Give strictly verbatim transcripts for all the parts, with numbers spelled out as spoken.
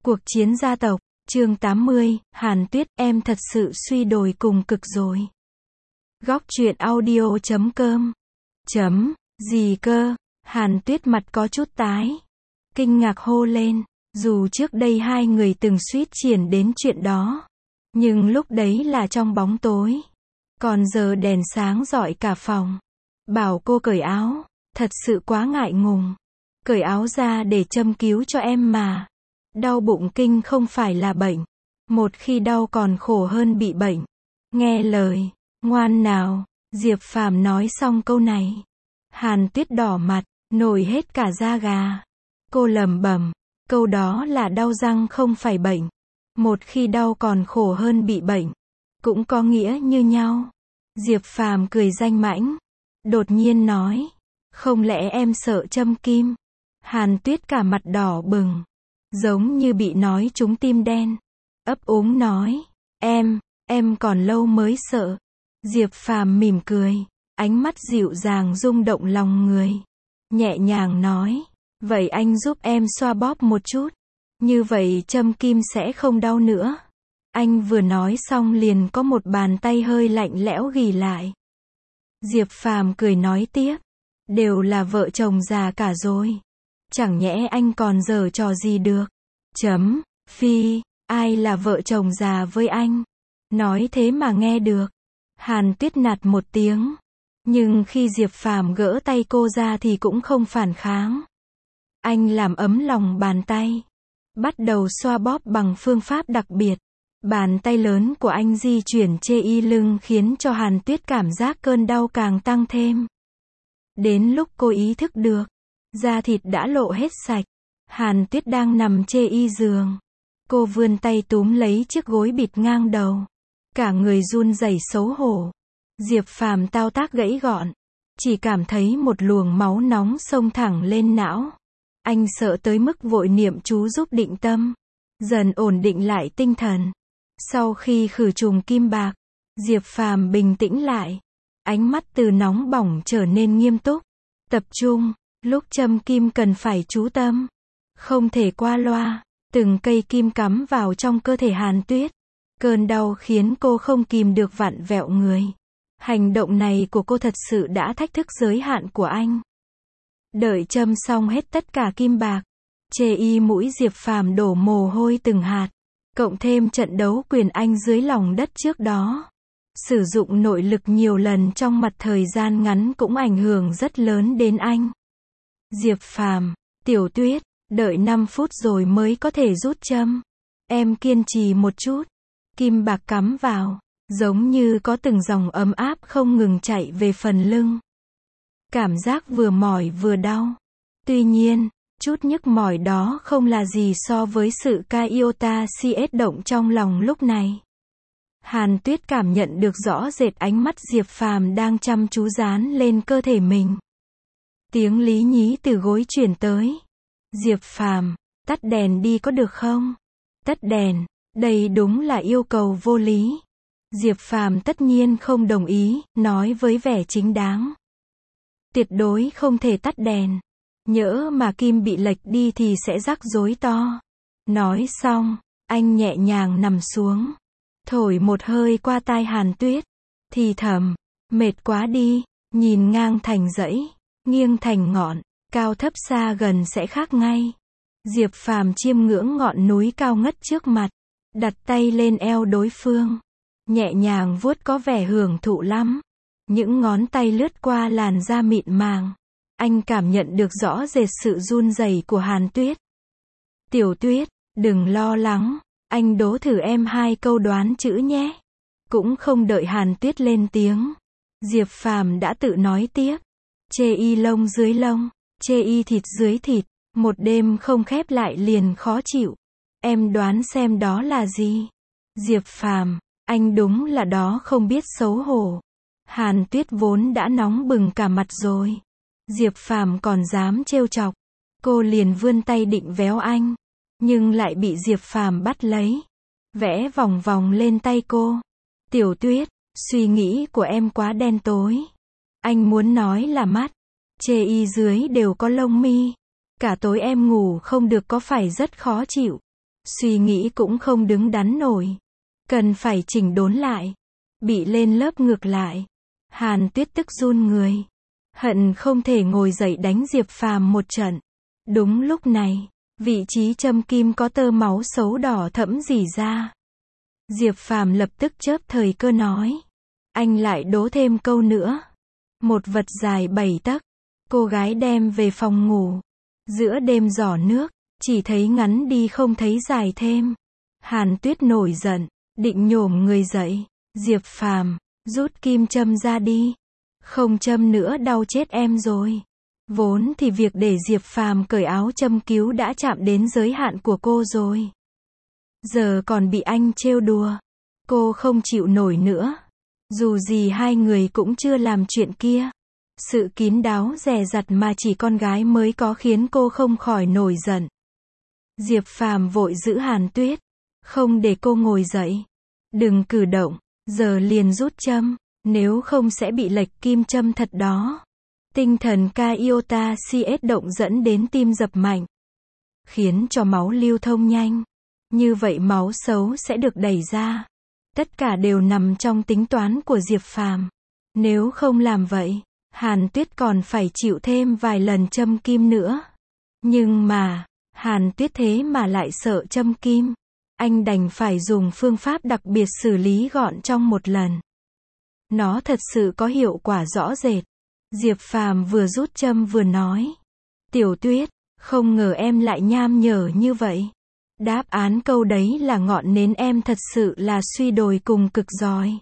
Cuộc chiến gia tộc, chương tám mươi, Hàn Tuyết, em thật sự suy đồi cùng cực rồi. Góc truyện audio chấm com. Chấm, gì cơ? Hàn Tuyết mặt có chút tái. Kinh ngạc hô lên, dù trước đây hai người từng suýt triển đến chuyện đó. Nhưng lúc đấy là trong bóng tối. Còn giờ đèn sáng rọi cả phòng. Bảo cô cởi áo, thật sự quá ngại ngùng. Cởi áo ra để châm cứu cho em mà. Đau bụng kinh không phải là bệnh. Một khi đau còn khổ hơn bị bệnh. Nghe lời, ngoan nào, Diệp Phàm nói xong câu này. Hàn Tuyết đỏ mặt, nổi hết cả da gà. Cô lẩm bẩm, câu đó là đau răng không phải bệnh. Một khi đau còn khổ hơn bị bệnh. Cũng có nghĩa như nhau. Diệp Phàm cười danh mãnh. Đột nhiên nói, không lẽ em sợ châm kim? Hàn Tuyết cả mặt đỏ bừng. Giống như bị nói trúng tim đen. Ấp úng nói, em, em còn lâu mới sợ. Diệp Phàm mỉm cười, ánh mắt dịu dàng rung động lòng người. Nhẹ nhàng nói, vậy anh giúp em xoa bóp một chút. Như vậy châm kim sẽ không đau nữa. Anh vừa nói xong liền có một bàn tay hơi lạnh lẽo ghì lại. Diệp Phàm cười nói tiếp, đều là vợ chồng già cả rồi. Chẳng nhẽ anh còn giở trò gì được. Chấm, phi, ai là vợ chồng già với anh? Nói thế mà nghe được. Hàn Tuyết nạt một tiếng. Nhưng khi Diệp Phàm gỡ tay cô ra thì cũng không phản kháng. Anh làm ấm lòng bàn tay. Bắt đầu xoa bóp bằng phương pháp đặc biệt. Bàn tay lớn của anh di chuyển chê y lưng khiến cho Hàn Tuyết cảm giác cơn đau càng tăng thêm. Đến lúc cô ý thức được, da thịt đã lộ hết sạch. Hàn Tuyết đang nằm chê y giường. Cô vươn tay túm lấy chiếc gối bịt ngang đầu. Cả người run rẩy xấu hổ. Diệp Phàm thao tác gãy gọn. Chỉ cảm thấy một luồng máu nóng xông thẳng lên não. Anh sợ tới mức vội niệm chú giúp định tâm. Dần ổn định lại tinh thần. Sau khi khử trùng kim bạc, Diệp Phàm bình tĩnh lại. Ánh mắt từ nóng bỏng trở nên nghiêm túc. Tập trung, lúc châm kim cần phải chú tâm. Không thể qua loa. Từng cây kim cắm vào trong cơ thể Hàn Tuyết. Cơn đau khiến cô không kìm được vặn vẹo người. Hành động này của cô thật sự đã thách thức giới hạn của anh. Đợi châm xong hết tất cả kim bạc. Chê y mũi Diệp Phàm đổ mồ hôi từng hạt. Cộng thêm trận đấu quyền Anh dưới lòng đất trước đó. Sử dụng nội lực nhiều lần trong mặt thời gian ngắn cũng ảnh hưởng rất lớn đến anh. Diệp Phàm, Tiểu Tuyết, đợi năm phút rồi mới có thể rút châm. Em kiên trì một chút. Kim bạc cắm vào, giống như có từng dòng ấm áp không ngừng chạy về phần lưng. Cảm giác vừa mỏi vừa đau. Tuy nhiên, chút nhức mỏi đó không là gì so với sự ca iota cs động trong lòng lúc này. Hàn Tuyết cảm nhận được rõ rệt ánh mắt Diệp Phàm đang chăm chú dán lên cơ thể mình. Tiếng lý nhí từ gối truyền tới. Diệp Phàm, tắt đèn đi có được không? Tắt đèn, đây đúng là yêu cầu vô lý. Diệp Phàm tất nhiên không đồng ý, nói với vẻ chính đáng. Tuyệt đối không thể tắt đèn. Nhỡ mà kim bị lệch đi thì sẽ rắc rối to. Nói xong, anh nhẹ nhàng nằm xuống. Thổi một hơi qua tai Hàn Tuyết. Thì thầm, mệt quá đi, nhìn ngang thành dãy, nghiêng thành ngọn, cao thấp xa gần sẽ khác ngay. Diệp Phàm chiêm ngưỡng ngọn núi cao ngất trước mặt. Đặt tay lên eo đối phương. Nhẹ nhàng vuốt có vẻ hưởng thụ lắm. Những ngón tay lướt qua làn da mịn màng. Anh cảm nhận được rõ rệt sự run rẩy của Hàn Tuyết. Tiểu Tuyết, đừng lo lắng. Anh đố thử em hai câu đoán chữ nhé. Cũng không đợi Hàn Tuyết lên tiếng. Diệp Phàm đã tự nói tiếp. Chê y lông dưới lông. Chê y thịt dưới thịt. Một đêm không khép lại liền khó chịu. Em đoán xem đó là gì? Diệp Phàm, anh đúng là đó không biết xấu hổ. Hàn Tuyết vốn đã nóng bừng cả mặt rồi. Diệp Phàm còn dám trêu chọc. Cô liền vươn tay định véo anh. Nhưng lại bị Diệp Phàm bắt lấy. Vẽ vòng vòng lên tay cô. Tiểu Tuyết, suy nghĩ của em quá đen tối. Anh muốn nói là mắt. Chê y dưới đều có lông mi. Cả tối em ngủ không được có phải rất khó chịu. Suy nghĩ cũng không đứng đắn nổi. Cần phải chỉnh đốn lại. Bị lên lớp ngược lại. Hàn Tuyết tức run người. Hận không thể ngồi dậy đánh Diệp Phàm một trận. Đúng lúc này, vị trí châm kim có tơ máu xấu đỏ thẫm rỉ ra. Diệp Phàm lập tức chớp thời cơ nói. Anh lại đố thêm câu nữa. Một vật dài bảy tấc. Cô gái đem về phòng ngủ. Giữa đêm giỏ nước, chỉ thấy ngắn đi không thấy dài thêm. Hàn Tuyết nổi giận, định nhổm người dậy. Diệp Phàm, rút kim châm ra đi. Không châm nữa đau chết em rồi. Vốn thì việc để Diệp Phàm cởi áo châm cứu đã chạm đến giới hạn của cô rồi. Giờ còn bị anh trêu đùa. Cô không chịu nổi nữa. Dù gì hai người cũng chưa làm chuyện kia. Sự kín đáo dè dặt mà chỉ con gái mới có khiến cô không khỏi nổi giận. Diệp Phàm vội giữ Hàn Tuyết. Không để cô ngồi dậy. Đừng cử động, giờ liền rút châm. Nếu không sẽ bị lệch kim châm thật đó. Tinh thần ca iota cs động dẫn đến tim dập mạnh. Khiến cho máu lưu thông nhanh. Như vậy máu xấu sẽ được đẩy ra. Tất cả đều nằm trong tính toán của Diệp Phàm. Nếu không làm vậy, Hàn Tuyết còn phải chịu thêm vài lần châm kim nữa. Nhưng mà, Hàn Tuyết thế mà lại sợ châm kim. Anh đành phải dùng phương pháp đặc biệt xử lý gọn trong một lần. Nó thật sự có hiệu quả rõ rệt. Diệp Phàm vừa rút châm vừa nói. Tiểu Tuyết, không ngờ em lại nham nhở như vậy. Đáp án câu đấy là ngọn nến em thật sự là suy đồi cùng cực giỏi.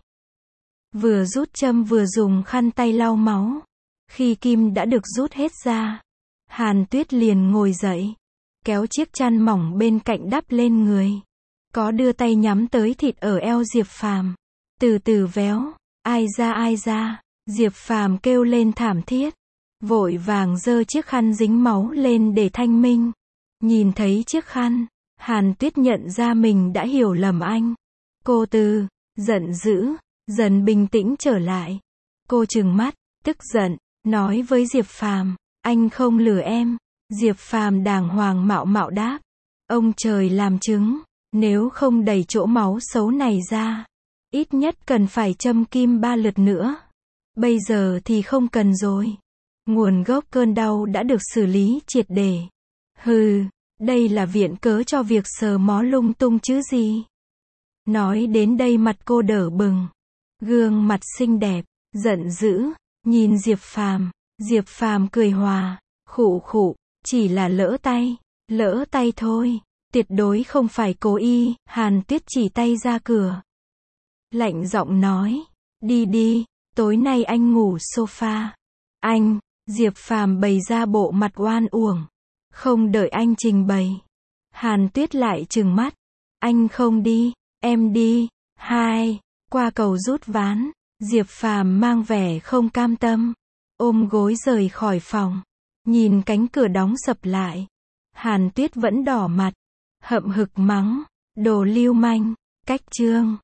Vừa rút châm vừa dùng khăn tay lau máu. Khi kim đã được rút hết ra, Hàn Tuyết liền ngồi dậy. Kéo chiếc chăn mỏng bên cạnh đắp lên người. Có đưa tay nhắm tới thịt ở eo Diệp Phàm. Từ từ véo. Ai ra ai ra. Diệp Phàm kêu lên thảm thiết. Vội vàng giơ chiếc khăn dính máu lên để thanh minh. Nhìn thấy chiếc khăn, Hàn Tuyết nhận ra mình đã hiểu lầm anh. Cô từ giận dữ, dần bình tĩnh trở lại. Cô trừng mắt, tức giận, nói với Diệp Phàm, anh không lừa em. Diệp Phàm đàng hoàng mạo mạo đáp. Ông trời làm chứng, nếu không đẩy chỗ máu xấu này ra, ít nhất cần phải châm kim ba lượt nữa. Bây giờ thì không cần rồi. Nguồn gốc cơn đau đã được xử lý triệt để. Hừ, đây là viện cớ cho việc sờ mó lung tung chứ gì. Nói đến đây mặt cô đỏ bừng. Gương mặt xinh đẹp, giận dữ, nhìn Diệp Phàm. Diệp Phàm cười hòa, khụ khụ, chỉ là lỡ tay, lỡ tay thôi. Tuyệt đối không phải cố ý. Hàn Tuyết chỉ tay ra cửa. Lạnh giọng nói, đi đi, tối nay anh ngủ sofa. Anh, Diệp Phàm bày ra bộ mặt oan uổng. Không đợi anh trình bày, Hàn Tuyết lại trừng mắt. Anh không đi, em đi. Hai, qua cầu rút ván, Diệp Phàm mang vẻ không cam tâm, ôm gối rời khỏi phòng. Nhìn cánh cửa đóng sập lại, Hàn Tuyết vẫn đỏ mặt, hậm hực mắng, đồ lưu manh, cách chương.